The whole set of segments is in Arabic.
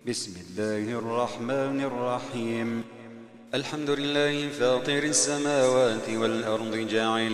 بسم الله الرحمن الرحيم. الحمد لله فاطر السماوات والأرض جاعل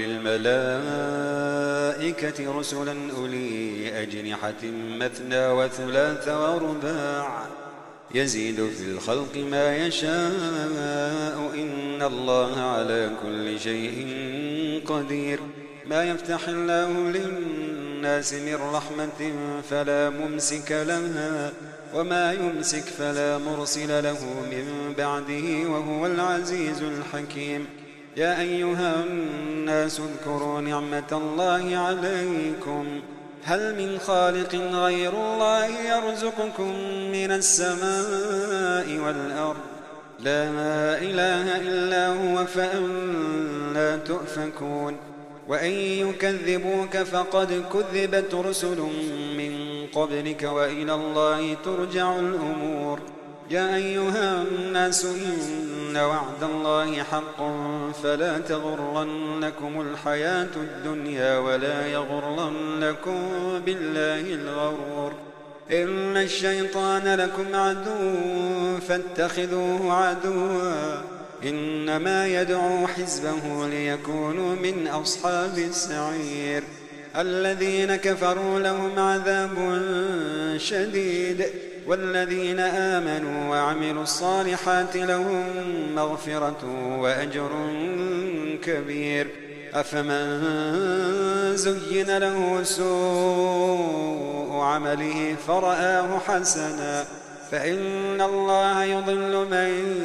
الملائكة رسلا أولي أجنحة مثنى وثلاث ورباع يزيد في الخلق ما يشاء إن الله على كل شيء قدير. ما يفتح الله للناس من رحمة فلا ممسك لها وما يمسك فلا مرسل له من بعده وهو العزيز الحكيم. يا أيها الناس اذكروا نعمة الله عليكم هل من خالق غير الله يرزقكم من السماء والأرض لا إله إلا هو فأنى تؤفكون. وإن يكذبوك فقد كذبت رسل من قبلك وإلى الله ترجع الأمور. يا أيها الناس إن وعد الله حق فلا تغرنكم الحياة الدنيا ولا يغرنكم بالله الغرور. إن الشيطان لكم عدو فاتخذوه عدوا إنما يدعو حزبه ليكونوا من أصحاب السعير. الذين كفروا لهم عذاب شديد والذين آمنوا وعملوا الصالحات لهم مغفرة وأجر كبير. أفمن زين له سوء عمله فرآه حسنا فإن الله يضل من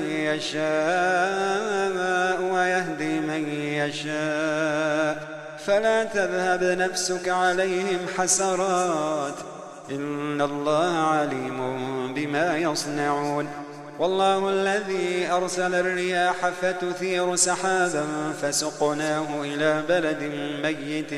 يشاء ويهدي من يشاء فلا تذهب نفسك عليهم حسرات إن الله عليم بما يصنعون. والله الذي أرسل الرياح فتثير سحابا فسقناه إلى بلد ميت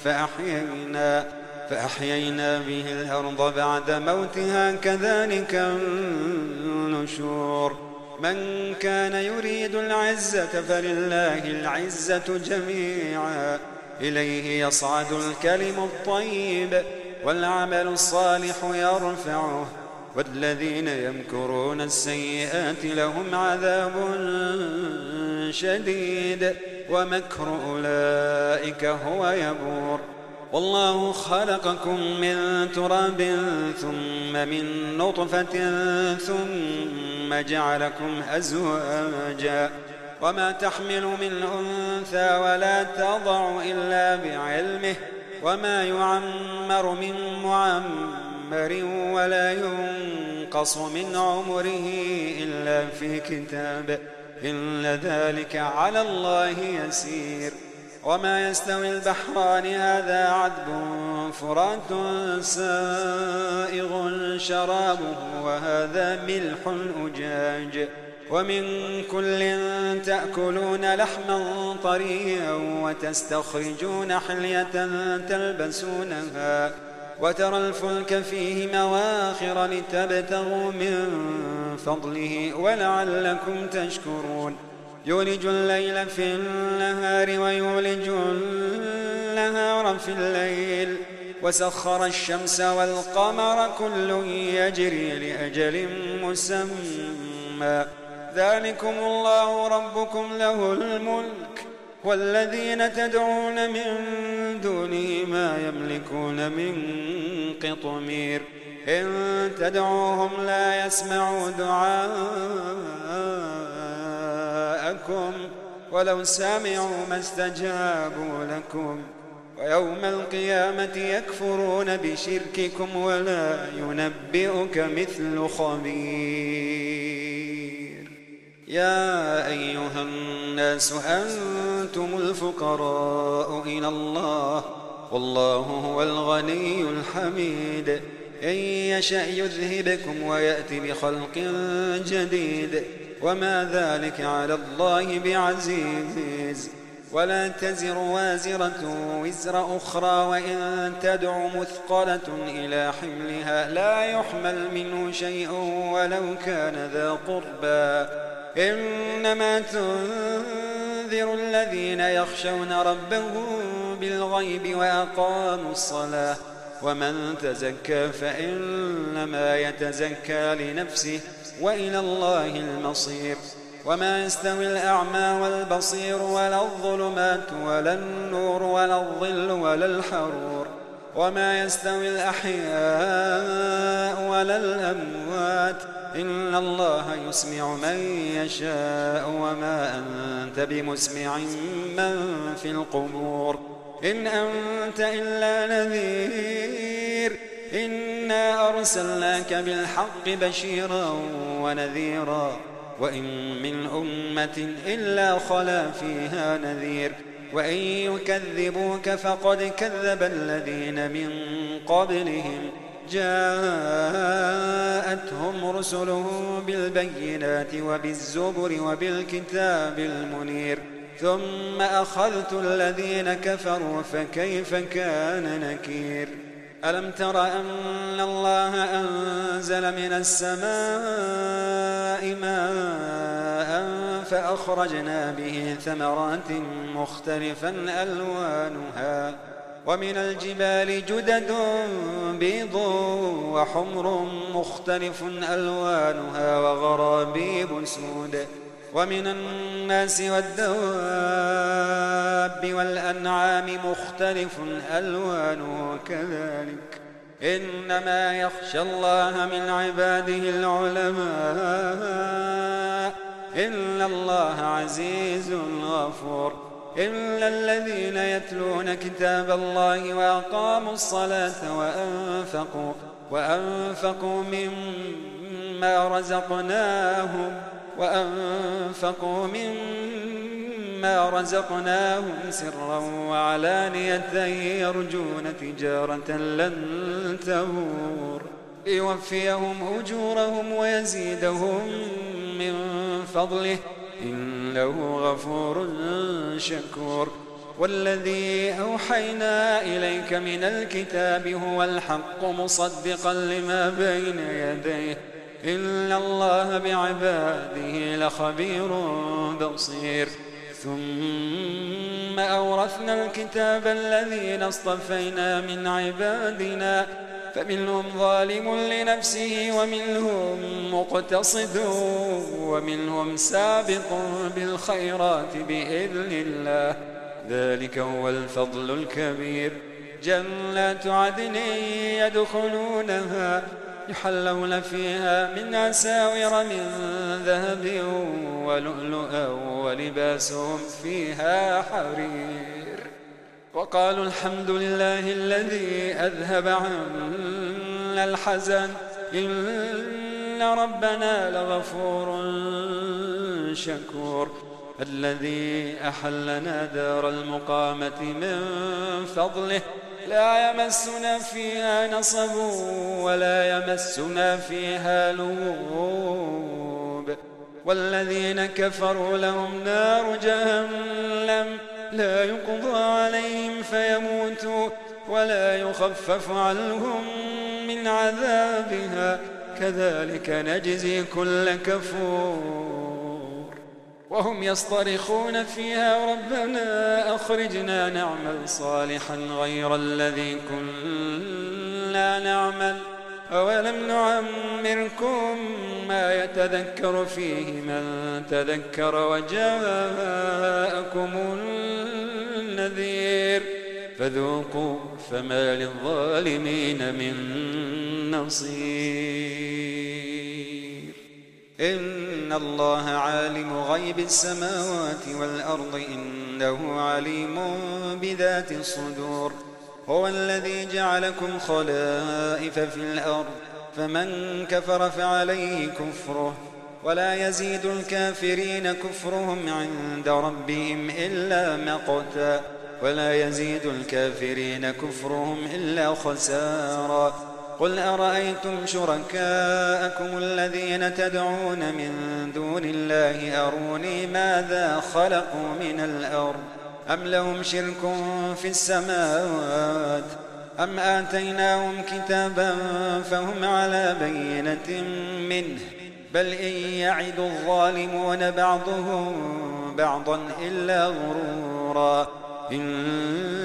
فأحيينا به الأرض بعد موتها كذلك النشور. من كان يريد العزة فلله العزة جميعا إليه يصعد الكلم الطيب والعمل الصالح يرفعه والذين يمكرون السيئات لهم عذاب شديد ومكر أولئك هو يبور. والله خلقكم من تراب ثم من نطفة ثم جعلكم أزواجا وما تحمل من أنثى ولا تضع إلا بعلمه وما يعمر من معمر ولا ينقص من عمره إلا في كتاب إن ذلك على الله يسير. وما يستوي البحران هذا عذب فرات سائغ شرابه وهذا ملح أجاج ومن كل تأكلون لحما طريا وتستخرجون حلية تلبسونها وترى الفلك فيه مواخر لتبتغوا من فضله ولعلكم تشكرون. يولج الليل في النهار ويولج النهار في الليل وسخر الشمس والقمر كل يجري لأجل مسمى ذلكم الله ربكم له الملك والذين تدعون من دونه ما يملكون من قطمير. إن تدعوهم لا يسمعوا دعاءكم ولو سمعوا ما استجابوا لكم ويوم القيامة يكفرون بشرككم ولا ينبئك مثل خبير. يا أيها الناس أنتم الفقراء إلى الله والله هو الغني الحميد. إن يشأ يذهبكم ويأتي بخلق جديد وما ذلك على الله بعزيز. ولا تزر وازرة وزر أخرى وإن تدع مثقلة إلى حملها لا يحمل منه شيء ولو كان ذا قربى إنما تنذر الذين يخشون ربهم بالغيب وأقاموا الصلاة ومن تزكى فإنما يتزكى لنفسه وإلى الله المصير. وما يستوي الأعمى والبصير ولا الظلمات ولا النور ولا الظل ولا الحرور. وما يستوي الأحياء ولا الأموات إن الله يسمع من يشاء وما أنت بمسمع من في القبور إن أنت إلا نذير. إنا أرسلناك بالحق بشيرا ونذيرا وإن من أمة إلا خلا فيها نذير. وإن يكذبوك فقد كذب الذين من قبلهم جاءتهم رسلهم بالبينات وبالزبر وبالكتاب المنير ثم أخذت الذين كفروا فكيف كان نكير. ألم تر أن الله أنزل من السماء ماء فأخرجنا به ثمرات مختلفا ألوانها ومن الجبال جدد بيض وحمر مختلف ألوانها وغرابيب سود. ومن الناس والدواب والأنعام مختلف ألوانه كذلك إنما يخشى الله من عباده العلماء إن الله عزيز غفور. إلا الذين يتلون كتاب الله وأقاموا الصلاة وأنفقوا مما رزقناهم سرا وعلانية يرجون تجارة لن تبور ليوفيهم أجورهم ويزيدهم من فضله إنه غفور شكور. والذي أوحينا إليك من الكتاب هو الحق مصدقا لما بين يديه إن الله بعباده لخبير بصير. ثم أورثنا الكتاب الذين اصطفينا من عبادنا فمنهم ظالم لنفسه ومنهم مقتصد ومنهم سابق بالخيرات بإذن الله ذلك هو الفضل الكبير. جنات عدن يدخلونها يحلون فيها من أساور من ذهب ولؤلؤا ولباسهم فيها حرير. وقالوا الحمد لله الذي أذهب عنا الحزن إن ربنا لغفور شكور. الذي أحلنا دار المقامة من فضله لا يمسنا فيها نصب ولا يمسنا فيها لغوب. والذين كفروا لهم نار جهنم لا يقضى عليهم فيموتوا ولا يخفف عنهم من عذابها كذلك نجزي كل كفور. وهم يصطرخون فيها ربنا أخرجنا نعمل صالحا غير الذي كنا نعمل أولم نعمركم ما يتذكر فيه من تذكر وجاءكم النذير فذوقوا فما للظالمين من نصير. إن الله عالم غيب السماوات والأرض إنه عليم بذات الصدور. هو الذي جعلكم خلائف في الأرض فمن كفر فعليه كفره ولا يزيد الكافرين كفرهم عند ربهم إلا مقتا ولا يزيد الكافرين كفرهم إلا خسارا. قل أرأيتم شركاءكم الذين تدعون من دون الله أروني ماذا خلقوا من الأرض أم لهم شرك في السماوات أم آتيناهم كتابا فهم على بينة منه بل إن يعد الظالمون بعضهم بعضا إلا غرورا. إن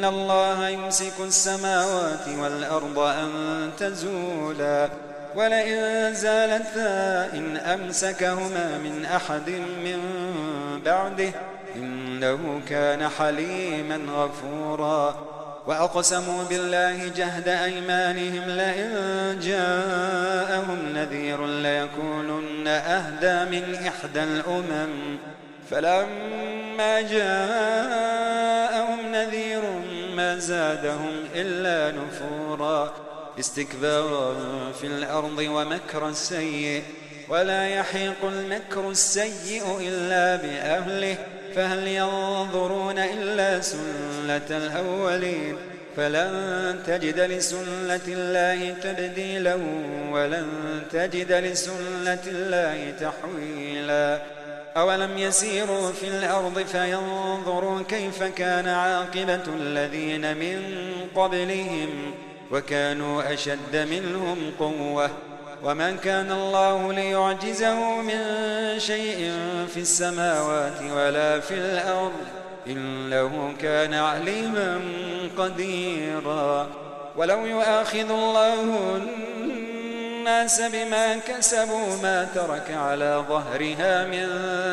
إن الله يمسك السماوات والأرض أن تزولا ولئن زالتا إن أمسكهما من أحد من بعده إنه كان حليما غفورا وأقسموا بالله جهد أيمانهم لئن جاءهم نذير ليكونن أهدى من إحدى الأمم فلما جاءهم نذير ما زادهم إلا نفورا استكبارا في الأرض ومكر السيء ولا يحيق المكر السيء إلا بأهله فهل ينظرون إلا سنة الأولين فلن تجد لسنة الله تبديلا ولن تجد لسنة الله تحويلا أولم يسيروا في الأرض فينظروا كيف كان عاقبة الذين من قبلهم وكانوا أشد منهم قوة وما كان الله ليعجزه من شيء في السماوات ولا في الأرض إنه كان عليما قديرا ولو يؤاخذ الله الناس بما كسبوا ما ترك على ظهرها من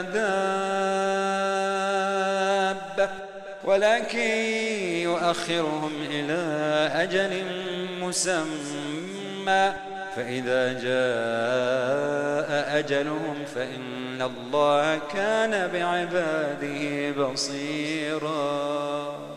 دابة ولكن يؤخرهم إلى أجل مسمى فإذا جاء أجلهم فإن الله كان بعباده بصيرا.